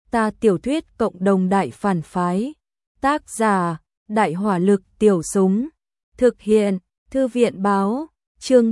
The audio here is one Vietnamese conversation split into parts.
Ta tiểu thuyết cộng đồng đại phản phái. Tác giả: Đại hỏa lực tiểu súng. Thực hiện: Thư viện báo. Chương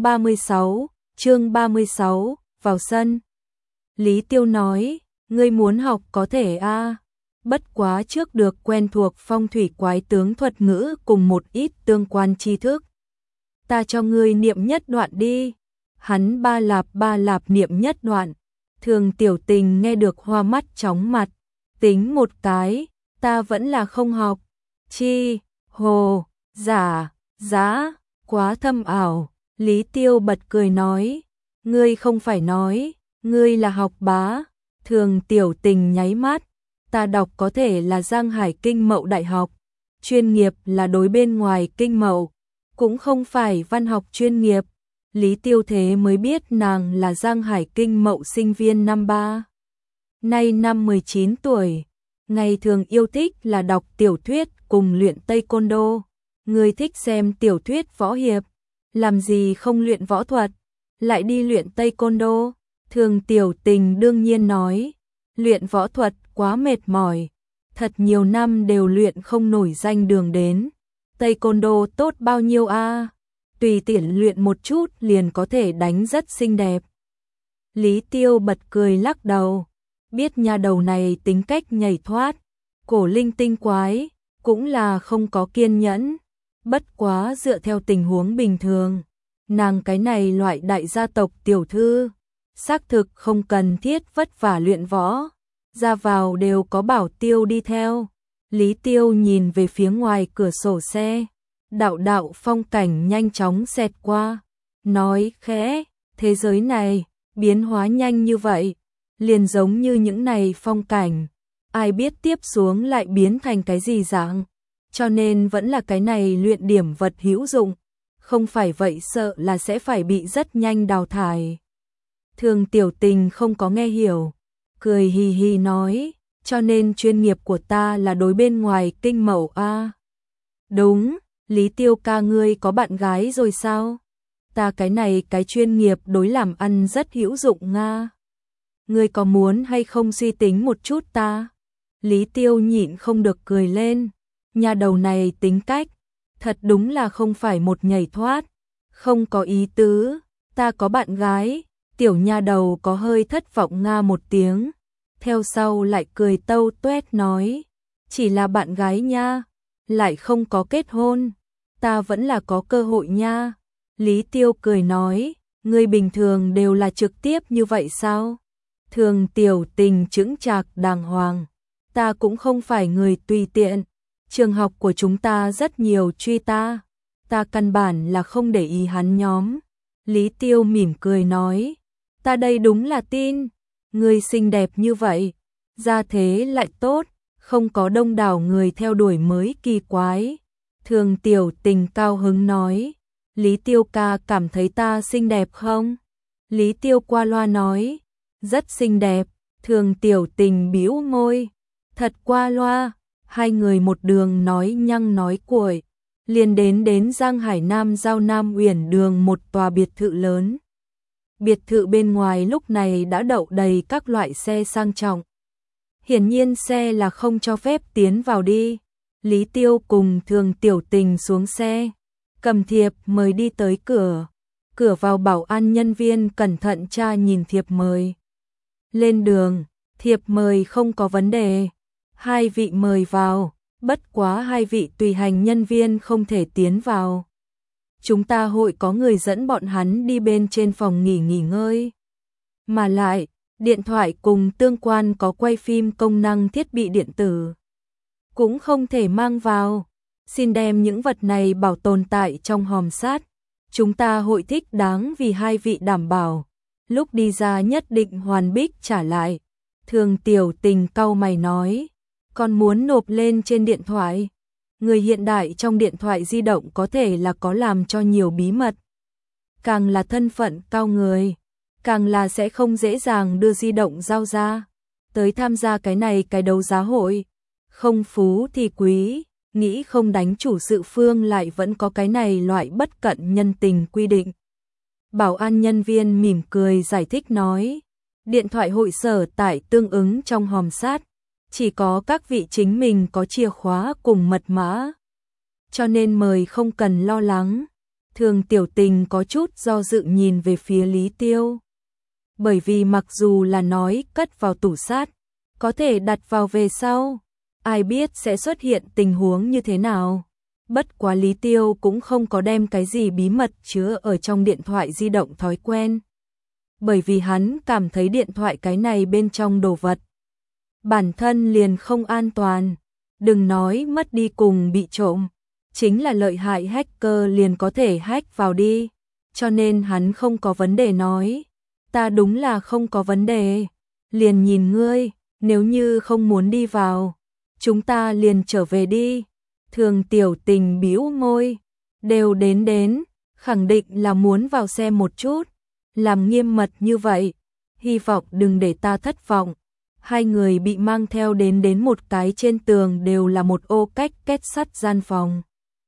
36, vào sân. Lý Tiêu nói, ngươi muốn học có thể a, bất quá trước được quen thuộc phong thủy quái tướng thuật ngữ cùng một ít tương quan tri thức. Ta cho ngươi niệm nhất đoạn đi. Hắn ba lạp niệm nhất đoạn. Thường Tiểu Tình nghe được hoa mắt chóng mặt. Tính một cái, ta vẫn là không học. Chi, hồ, giả, giá, quá thâm ảo. Lý Tiêu bật cười nói, ngươi không phải nói, ngươi là học bá. Thường Tiểu Tình nháy mắt, ta đọc có thể là Giang Hải Kinh Mậu Đại học, chuyên nghiệp là đối bên ngoài kinh mậu, cũng không phải văn học chuyên nghiệp. Lý Tiêu thế mới biết nàng là Giang Hải Kinh Mậu sinh viên năm 3. Nay năm 19 tuổi, ngày thường yêu thích là đọc tiểu thuyết cùng luyện taekwondo. Người thích xem tiểu thuyết võ hiệp, làm gì không luyện võ thuật, lại đi luyện taekwondo. Thường Tiểu Tình đương nhiên nói, luyện võ thuật quá mệt mỏi, thật nhiều năm đều luyện không nổi danh đường đến. Taekwondo tốt bao nhiêu a? Tùy tiện luyện một chút liền có thể đánh rất xinh đẹp. Lý Tiêu bật cười lắc đầu, biết nhà đầu này tính cách nhảy thoát, cổ linh tinh quái, cũng là không có kiên nhẫn. Bất quá dựa theo tình huống bình thường, nàng cái này loại đại gia tộc tiểu thư, xác thực không cần thiết vất vả luyện võ, ra vào đều có bảo tiêu đi theo. Lý Tiêu nhìn về phía ngoài cửa sổ xe, đạo phong cảnh nhanh chóng xẹt qua, nói khẽ, thế giới này biến hóa nhanh như vậy, liền giống như những này phong cảnh, ai biết tiếp xuống lại biến thành cái gì dạng, cho nên vẫn là cái này luyện điểm vật hữu dụng, không phải vậy sợ là sẽ phải bị rất nhanh đào thải. Thường Tiểu Tình không có nghe hiểu, cười hì hì nói, cho nên chuyên nghiệp của ta là đối bên ngoài kinh mậu a. Đúng, Lý Tiêu ca ngươi có bạn gái rồi sao? Ta cái này cái chuyên nghiệp đối làm ăn rất hữu dụng nga. Ngươi có muốn hay không suy tính một chút ta? Lý Tiêu nhịn không được cười lên, nhà đầu này tính cách, thật đúng là không phải một nhảy thoát, không có ý tứ, ta có bạn gái. Tiểu nha đầu có hơi thất vọng nga một tiếng, theo sau lại cười tâu tuét nói, chỉ là bạn gái nha, lại không có kết hôn, ta vẫn là có cơ hội nha. Lý Tiêu cười nói, ngươi bình thường đều là trực tiếp như vậy sao? Thường Tiểu Tình chững chạc đàng hoàng, ta cũng không phải người tùy tiện, trường học của chúng ta rất nhiều truy ta căn bản là không để ý hắn nhóm. Lý Tiêu mỉm cười nói, ta đây đúng là tin, ngươi xinh đẹp như vậy, gia thế lại tốt, không có đông đảo người theo đuổi mới kỳ quái. Thường Tiểu Tình cao hứng nói, Lý Tiêu ca cảm thấy ta xinh đẹp không? Lý Tiêu qua loa nói, rất xinh đẹp. Thường Tiểu Tình bĩu môi, thật qua loa. Hai người một đường nói nhăng nói cuội, liền đến Giang Hải Nam giao Nam Uyển đường một tòa biệt thự lớn. Biệt thự bên ngoài lúc này đã đậu đầy các loại xe sang trọng. Hiển nhiên xe là không cho phép tiến vào đi. Lý Tiêu cùng Thường Tiểu Tình xuống xe, cầm thiệp mời đi tới cửa. Cửa vào bảo an nhân viên cẩn thận tra nhìn thiệp mời. Lên đường, thiệp mời không có vấn đề. Hai vị mời vào, bất quá hai vị tùy hành nhân viên không thể tiến vào. Chúng ta hội có người dẫn bọn hắn đi bên trên phòng nghỉ ngơi. Mà lại, điện thoại cùng tương quan có quay phim công năng thiết bị điện tử cũng không thể mang vào. Xin đem những vật này bảo tồn tại trong hòm sát. Chúng ta hội thích đáng vì hai vị đảm bảo, lúc đi ra nhất định hoàn bích trả lại. Thường Tiểu Tình cau mày nói, còn muốn nộp lên trên điện thoại. Người hiện đại trong điện thoại di động có thể là có làm cho nhiều bí mật. Càng là thân phận cao người, càng là sẽ không dễ dàng đưa di động giao ra. Tới tham gia cái này cái đấu giá hội, không phú thì quý, nghĩ không đánh chủ sự phương lại vẫn có cái này loại bất cận nhân tình quy định. Bảo an nhân viên mỉm cười giải thích nói, điện thoại hội sở tại tương ứng trong hòm sát, chỉ có các vị chính mình có chìa khóa cùng mật mã. Cho nên mời không cần lo lắng. Thường Tiểu Tình có chút do dự nhìn về phía Lý Tiêu. Bởi vì mặc dù là nói cất vào tủ sát, có thể đặt vào về sau, ai biết sẽ xuất hiện tình huống như thế nào. Bất quá Lý Tiêu cũng không có đem cái gì bí mật chứa ở trong điện thoại di động thói quen. Bởi vì hắn cảm thấy điện thoại cái này bên trong đồ vật bản thân liền không an toàn, đừng nói mất đi cùng bị trộm, chính là lợi hại hacker liền có thể hack vào đi, cho nên hắn không có vấn đề nói. Ta đúng là không có vấn đề, liền nhìn ngươi, nếu như không muốn đi vào, chúng ta liền trở về đi. Thường Tiểu Tình bĩu môi, đều đến, khẳng định là muốn vào xem một chút, làm nghiêm mật như vậy, hy vọng đừng để ta thất vọng. Hai người bị mang theo đến một cái trên tường đều là một ô cách kết sắt gian phòng.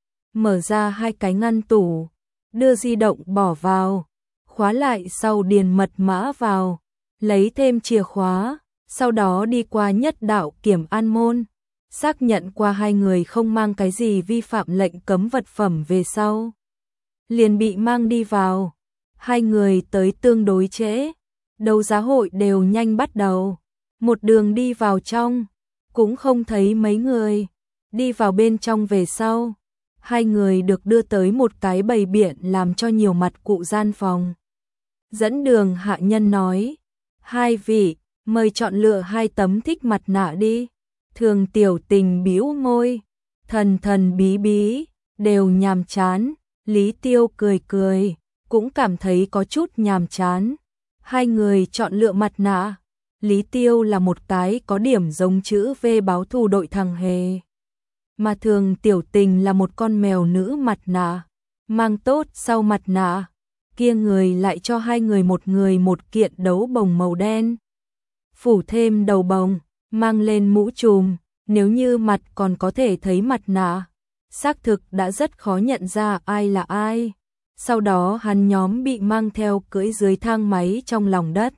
Mở ra hai cái ngăn tủ, đưa di động bỏ vào, khóa lại sau điền mật mã vào, lấy thêm chìa khóa, sau đó đi qua nhất đạo kiểm an môn, xác nhận qua hai người không mang cái gì vi phạm lệnh cấm vật phẩm về sau. Liền bị mang đi vào, hai người tới tương đối trễ, đấu giá hội đều nhanh bắt đầu. Một đường đi vào trong, cũng không thấy mấy người, đi vào bên trong về sau. Hai người được đưa tới một cái bày biện làm cho nhiều mặt cụ gian phòng. Dẫn đường hạ nhân nói, hai vị, mời chọn lựa hai tấm thích mặt nạ đi. Thường Tiểu Tình bĩu môi, thần bí bí, đều nhàm chán. Lý Tiêu cười, cũng cảm thấy có chút nhàm chán. Hai người chọn lựa mặt nạ. Lý Tiêu là một cái có điểm giống chữ V báo thù đội thằng hề. Mà Thường Tiểu Tình là một con mèo nữ mặt nạ. Mang tốt sau mặt nạ, kia người lại cho hai người một kiện đấu bồng màu đen. Phủ thêm đầu bồng, mang lên mũ trùm, nếu như mặt còn có thể thấy mặt nạ, xác thực đã rất khó nhận ra ai là ai. Sau đó hắn nhóm bị mang theo cưỡi dưới thang máy trong lòng đất.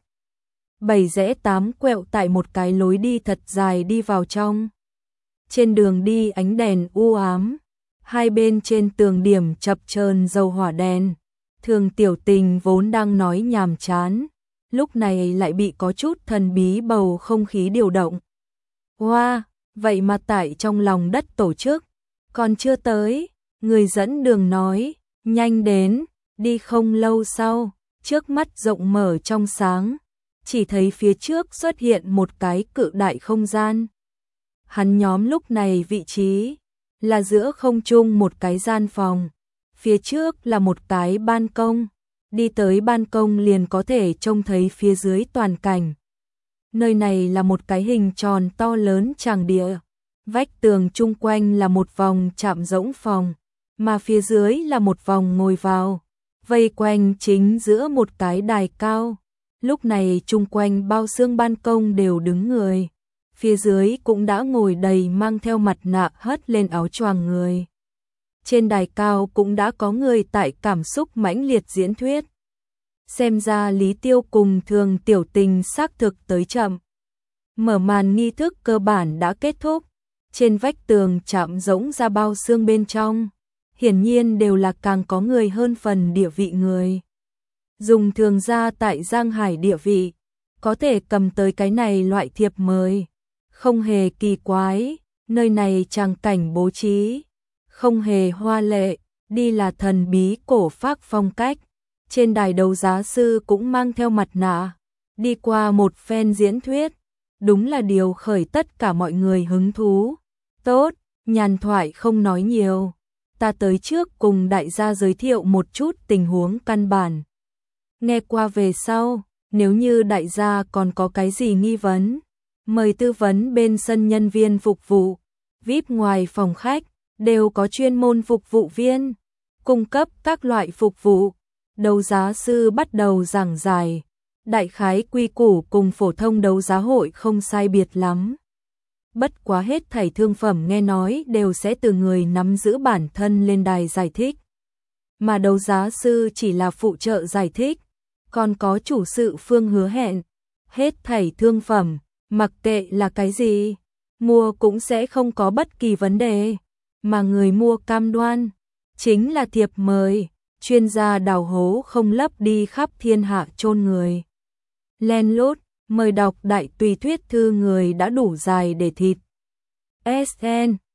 7 rẽ 8 quẹo tại một cái lối đi thật dài đi vào trong. Trên đường đi ánh đèn u ám, hai bên trên tường điểm chập chờn dầu hỏa đèn. Thường Tiểu Tình vốn đang nói nhàm chán, lúc này lại bị có chút thần bí bầu không khí điều động. Wow, vậy mà tại trong lòng đất tổ chức, còn chưa tới, người dẫn đường nói, nhanh đến, đi không lâu sau, trước mắt rộng mở trong sáng, chỉ thấy phía trước xuất hiện một cái cự đại không gian. Hắn nhóm lúc này vị trí là giữa không trung một cái gian phòng, phía trước là một cái ban công, đi tới ban công liền có thể trông thấy phía dưới toàn cảnh. Nơi này là một cái hình tròn to lớn tràng địa, vách tường chung quanh là một vòng chạm rỗng phòng, mà phía dưới là một vòng ngồi vào, vây quanh chính giữa một cái đài cao. Lúc này chung quanh bao xương ban công đều đứng người, phía dưới cũng đã ngồi đầy mang theo mặt nạ hất lên áo choàng người. Trên đài cao cũng đã có người tại cảm xúc mãnh liệt diễn thuyết. Xem ra Lý Tiêu cùng Thường Tiểu Tình xác thực tới chậm. Mở màn nghi thức cơ bản đã kết thúc, trên vách tường chạm rỗng ra bao xương bên trong, hiển nhiên đều là càng có người hơn phần địa vị người. Dùng thường ra tại Giang Hải địa vị, có thể cầm tới cái này loại thiệp mời, không hề kỳ quái, nơi này tràng cảnh bố trí, không hề hoa lệ, đi là thần bí cổ phác phong cách. Trên đài đấu giá sư cũng mang theo mặt nạ, đi qua một phen diễn thuyết, đúng là điều khởi tất cả mọi người hứng thú. Tốt, nhàn thoại không nói nhiều, ta tới trước cùng đại gia giới thiệu một chút tình huống căn bản. Nghe qua về sau, nếu như đại gia còn có cái gì nghi vấn, mời tư vấn bên sân nhân viên phục vụ, VIP ngoài phòng khách, đều có chuyên môn phục vụ viên, cung cấp các loại phục vụ. Đấu giá sư bắt đầu giảng giải, đại khái quy củ cùng phổ thông đấu giá hội không sai biệt lắm. Bất quá hết thảy thương phẩm nghe nói đều sẽ từ người nắm giữ bản thân lên đài giải thích. Mà đấu giá sư chỉ là phụ trợ giải thích, còn có chủ sự phương hứa hẹn. Hết thảy thương phẩm, mặc kệ là cái gì, mua cũng sẽ không có bất kỳ vấn đề, mà người mua cam đoan chính là thiệp mời, chuyên gia đào hố không lấp đi khắp thiên hạ chôn người. Len lút, mời đọc đại tùy thuyết thư người đã đủ dài để thịt. SN